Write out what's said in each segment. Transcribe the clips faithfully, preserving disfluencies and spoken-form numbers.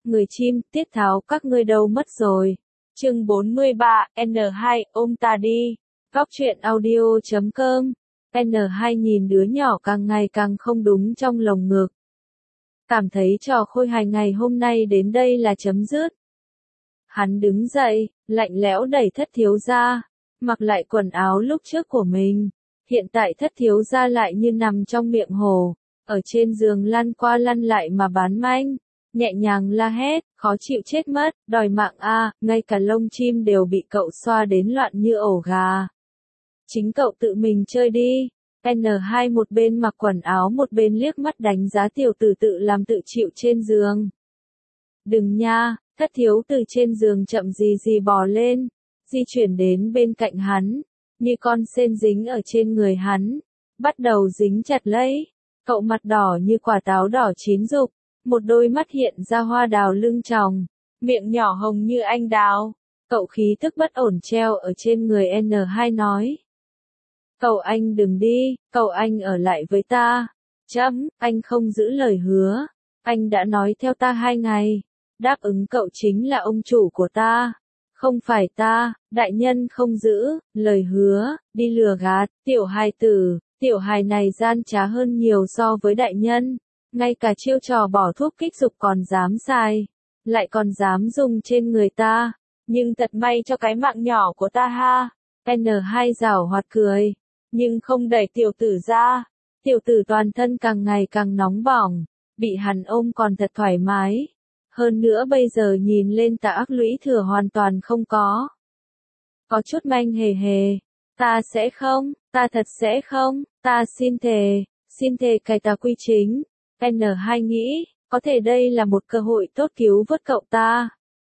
người chim, tiết tháo các ngươi đâu mất rồi. Chương bốn mươi ba, N hai, ôm ta đi. Góc truyện audio chấm com. N hai nhìn đứa nhỏ càng ngày càng không đúng trong lồng ngực. Cảm thấy trò khôi hài ngày hôm nay đến đây là chấm dứt. Hắn đứng dậy, lạnh lẽo đẩy Thất thiếu gia, mặc lại quần áo lúc trước của mình. Hiện tại Thất thiếu gia lại như nằm trong miệng hồ, ở trên giường lăn qua lăn lại mà bán manh, nhẹ nhàng la hét, khó chịu chết mất, đòi mạng a, ngay cả lông chim đều bị cậu xoa đến loạn như ổ gà. Chính cậu tự mình chơi đi. N hai một bên mặc quần áo một bên liếc mắt đánh giá tiểu tử tự làm tự chịu trên giường. Đừng nha. Thất thiếu từ trên giường chậm gì gì bò lên, di chuyển đến bên cạnh hắn, như con sên dính ở trên người hắn, bắt đầu dính chặt lấy. Cậu mặt đỏ như quả táo đỏ chín rục, một đôi mắt hiện ra hoa đào lưng tròng, miệng nhỏ hồng như anh đào. Cậu khí tức bất ổn treo ở trên người N hai nói. Cậu anh đừng đi, cậu anh ở lại với ta. Chấm, anh không giữ lời hứa, anh đã nói theo ta hai ngày. Đáp ứng cậu chính là ông chủ của ta, không phải ta, đại nhân không giữ, lời hứa, đi lừa gạt, tiểu hài tử, tiểu hài này gian trá hơn nhiều so với đại nhân, ngay cả chiêu trò bỏ thuốc kích dục còn dám xài, lại còn dám dùng trên người ta, nhưng thật may cho cái mạng nhỏ của ta ha. N hai giảo hoạt cười, nhưng không đẩy tiểu tử ra, tiểu tử toàn thân càng ngày càng nóng bỏng, bị hắn ôm còn thật thoải mái. Hơn nữa bây giờ nhìn lên tà ác lũy thừa hoàn toàn không có. Có chút manh hề hề. Ta sẽ không, ta thật sẽ không, ta xin thề, xin thề cải tà quy chính. N hai nghĩ, có thể đây là một cơ hội tốt cứu vớt cậu ta.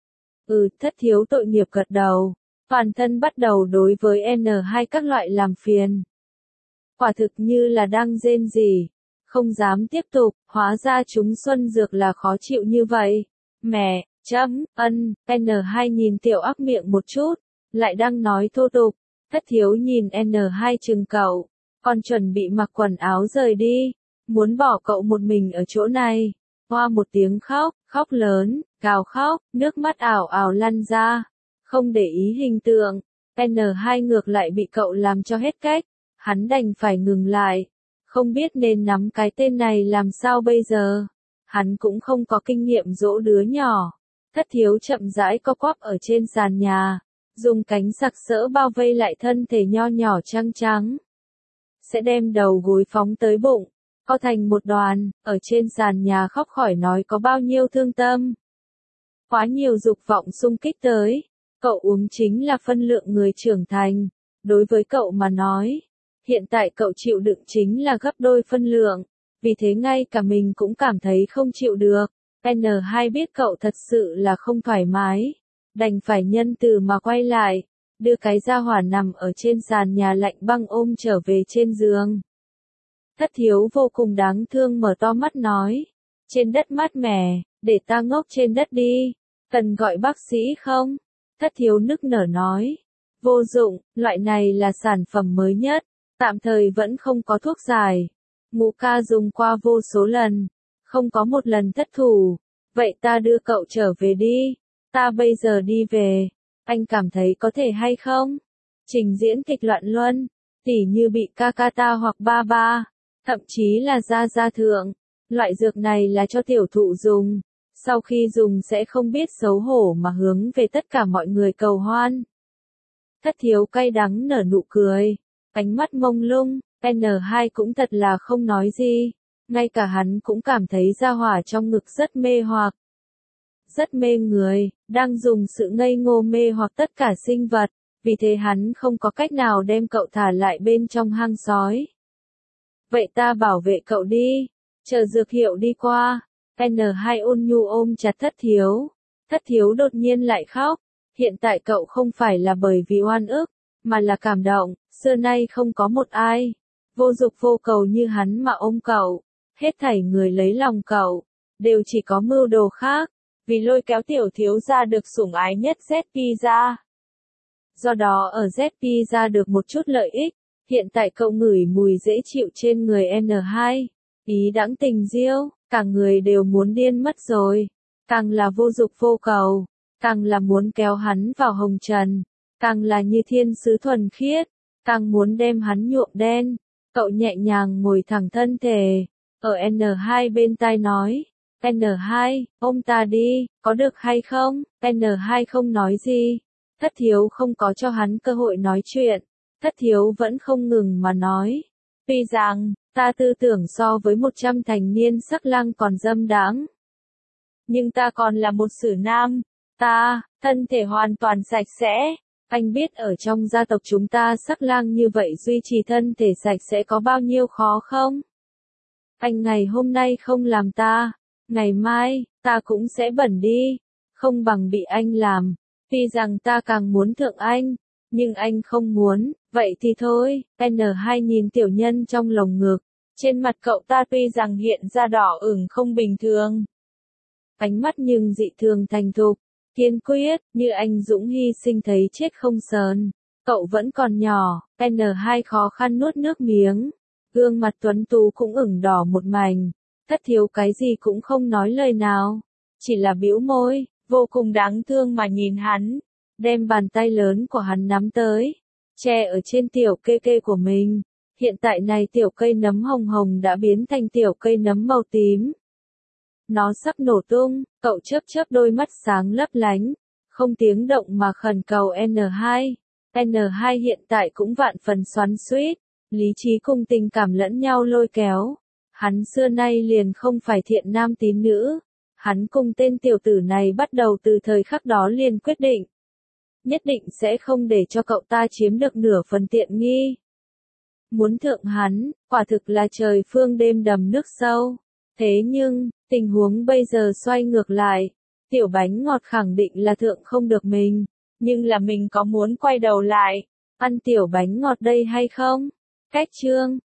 Ừ, Thất thiếu tội nghiệp gật đầu. Toàn thân bắt đầu đối với N hai các loại làm phiền. Quả thực như là đang rên rỉ. Không dám tiếp tục, hóa ra chúng xuân dược là khó chịu như vậy. Mẹ, chấm, ân, N hai nhìn tiểu ác miệng một chút, lại đang nói thô tục. Thất thiếu nhìn N hai chừng cậu, còn chuẩn bị mặc quần áo rời đi, muốn bỏ cậu một mình ở chỗ này. Hoa một tiếng khóc, khóc lớn, gào khóc, nước mắt ảo ảo lăn ra, không để ý hình tượng. N hai ngược lại bị cậu làm cho hết cách, hắn đành phải ngừng lại. Không biết nên nắm cái tên này làm sao bây giờ. Hắn cũng không có kinh nghiệm dỗ đứa nhỏ. Thất thiếu chậm rãi co quắp ở trên sàn nhà, dùng cánh sặc sỡ bao vây lại thân thể nho nhỏ trắng trắng. Sẽ đem đầu gối phóng tới bụng, co thành một đoàn, ở trên sàn nhà khóc khỏi nói có bao nhiêu thương tâm. Quá nhiều dục vọng xung kích tới, cậu uống chính là phân lượng người trưởng thành, đối với cậu mà nói. Hiện tại cậu chịu đựng chính là gấp đôi phân lượng, vì thế ngay cả mình cũng cảm thấy không chịu được. N hai biết cậu thật sự là không thoải mái, đành phải nhân từ mà quay lại, đưa cái gia hỏa nằm ở trên sàn nhà lạnh băng ôm trở về trên giường. Thất thiếu vô cùng đáng thương mở to mắt nói, trên đất mát mẻ, để ta ngốc trên đất đi, cần gọi bác sĩ không? Thất thiếu nức nở nói, vô dụng, loại này là sản phẩm mới nhất. Tạm thời vẫn không có thuốc giải. Ngũ ca dùng qua vô số lần. Không có một lần thất thủ. Vậy ta đưa cậu trở về đi. Ta bây giờ đi về. Anh cảm thấy có thể hay không? Trình diễn kịch loạn luân. Tỉ như bị ca ca ta hoặc ba ba. Thậm chí là gia gia thượng. Loại dược này là cho tiểu thụ dùng. Sau khi dùng sẽ không biết xấu hổ mà hướng về tất cả mọi người cầu hoan. Thất thiếu cay đắng nở nụ cười. Ánh mắt mông lung, N hai cũng thật là không nói gì, ngay cả hắn cũng cảm thấy gia hỏa trong ngực rất mê hoặc, rất mê người, đang dùng sự ngây ngô mê hoặc tất cả sinh vật, vì thế hắn không có cách nào đem cậu thả lại bên trong hang sói. Vậy ta bảo vệ cậu đi, chờ dược hiệu đi qua. N hai ôn nhu ôm chặt Thất thiếu, Thất thiếu đột nhiên lại khóc, hiện tại cậu không phải là bởi vì oan ức, mà là cảm động, xưa nay không có một ai, vô dục vô cầu như hắn mà ôm cậu, hết thảy người lấy lòng cậu, đều chỉ có mưu đồ khác, vì lôi kéo tiểu thiếu gia được sủng ái nhất Z Pizza. Do đó ở Z Pizza được một chút lợi ích, hiện tại cậu ngửi mùi dễ chịu trên người N hai, ý đãng tình diêu, cả người đều muốn điên mất rồi. càng là vô dục vô cầu, càng là muốn kéo hắn vào hồng trần, càng là như thiên sứ thuần khiết, càng muốn đem hắn nhuộm đen. Cậu nhẹ nhàng ngồi thẳng thân thể, ở N hai bên tai nói, N hai, ôm ta đi, có được hay không? N hai không nói gì, Thất Thiếu không có cho hắn cơ hội nói chuyện, Thất Thiếu vẫn không ngừng mà nói, tuy rằng, ta tư tưởng so với một trăm thành niên sắc lang còn dâm đãng, nhưng ta còn là một sử nam, ta, thân thể hoàn toàn sạch sẽ. Anh biết ở trong gia tộc chúng ta sắc lang như vậy duy trì thân thể sạch sẽ có bao nhiêu khó không? Anh ngày hôm nay không làm ta, ngày mai, ta cũng sẽ bẩn đi, không bằng bị anh làm. Tuy rằng ta càng muốn thượng anh, nhưng anh không muốn, vậy thì thôi. N hai nhìn tiểu nhân trong lồng ngực, trên mặt cậu ta tuy rằng hiện ra đỏ ửng không bình thường, ánh mắt nhưng dị thường thành thục, kiên quyết, như anh dũng hy sinh thấy chết không sờn. Cậu vẫn còn nhỏ, N hai khó khăn nuốt nước miếng, gương mặt tuấn tú cũng ửng đỏ một mảnh. Thất Thiếu cái gì cũng không nói lời nào, chỉ là bĩu môi, vô cùng đáng thương mà nhìn hắn, đem bàn tay lớn của hắn nắm tới, che ở trên tiểu kê kê của mình. Hiện tại này tiểu cây nấm hồng hồng đã biến thành tiểu cây nấm màu tím. Nó sắp nổ tung, cậu chớp chớp đôi mắt sáng lấp lánh, không tiếng động mà khẩn cầu N hai. N hai hiện tại cũng vạn phần xoắn xuýt, lý trí cùng tình cảm lẫn nhau lôi kéo. Hắn xưa nay liền không phải thiện nam tín nữ. Hắn cùng tên tiểu tử này bắt đầu từ thời khắc đó liền quyết định. Nhất định sẽ không để cho cậu ta chiếm được nửa phần tiện nghi. Muốn thượng hắn, quả thực là trời phương đêm đầm nước sâu. Thế nhưng, tình huống bây giờ xoay ngược lại. Tiểu bánh ngọt khẳng định là thượng không được mình. Nhưng là mình có muốn quay đầu lại, ăn tiểu bánh ngọt đây hay không? Cách chương